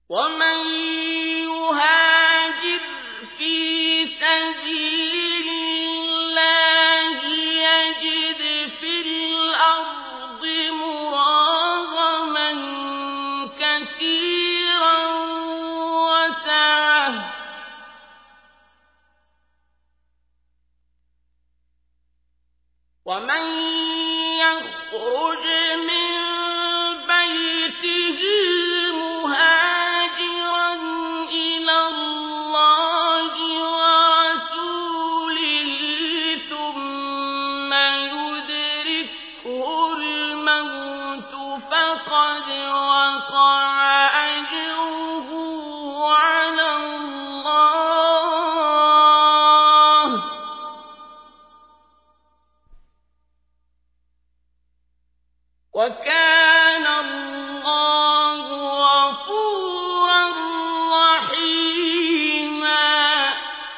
ومن يهاجر في سبيل الله يجد في الأرض مراغما كثيرا وسعة ومن يخرج من بيته مهاجرا إلى الله ورسوله ثم يدركه الموت فقد وقع أجره على الله وكان الله غفورا رحيما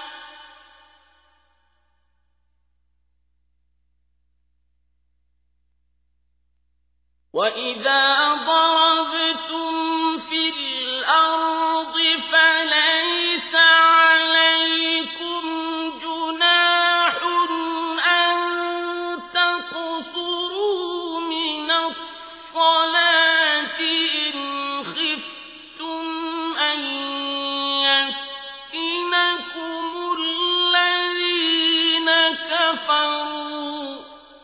وإذا ضربتم في الأرض فليس عليكم جناح أن تقصروا من الصلاة إن خفتم أن يفتنكم الذين كفروا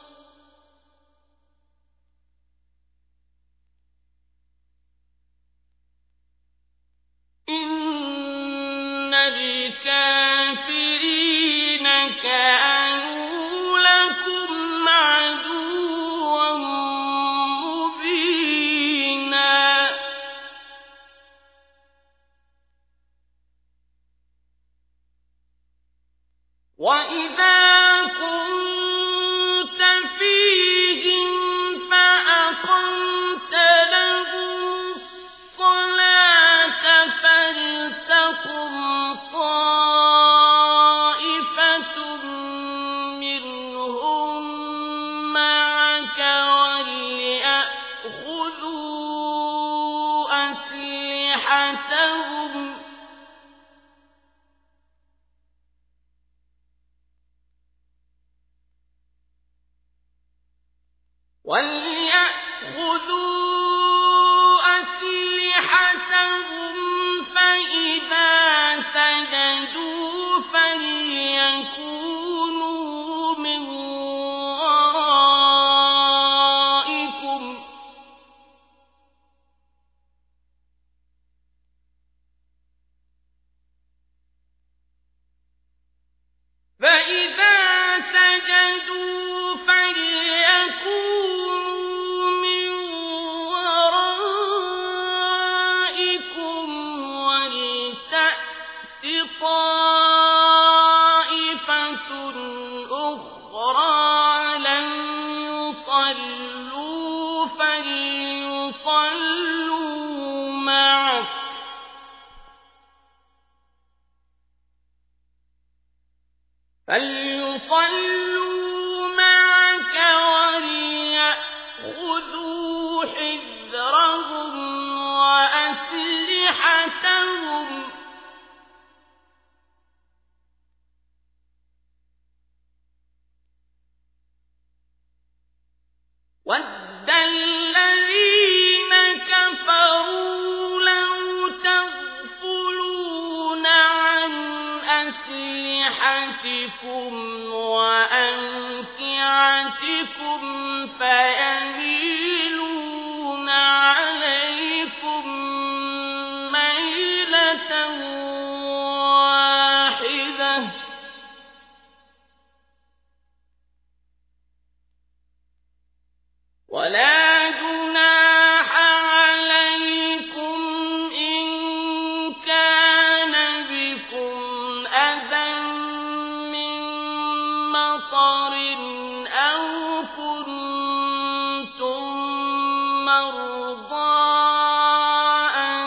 إن الكافرين كانوا لكم عدوا مبينا وإذا كنت فيهم فأقمت لهم الصلاة فلتقم طائفة منهم معك وليأخذوا أسلحتهم فإذا سجدوا فليكونوا من ورائكم ولتأت طائفة أخرى لم يصلوا فليصلوا معك وليأخذوا حذرهم وأسلحتهم وَدَّ الَّذِينَ كَفَرُوا لَوْ تَغْفُلُونَ عَنْ أَسْلِحَتِكُمْ وَأَمْتِعَتِكُمْ فَيَمِيلُونَ عَلَيْكُمْ مَيْلَةً واحدة ولا جناح عليكم إن كان بكم أذى من مطر أو كنتم مرضى أن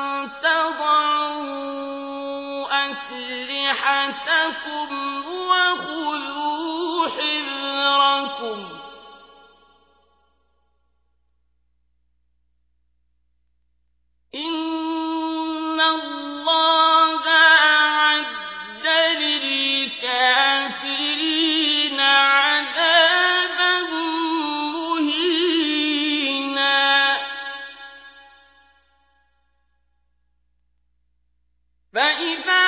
تضعوا أسلحتكم وخذوا حذركم إن فإذا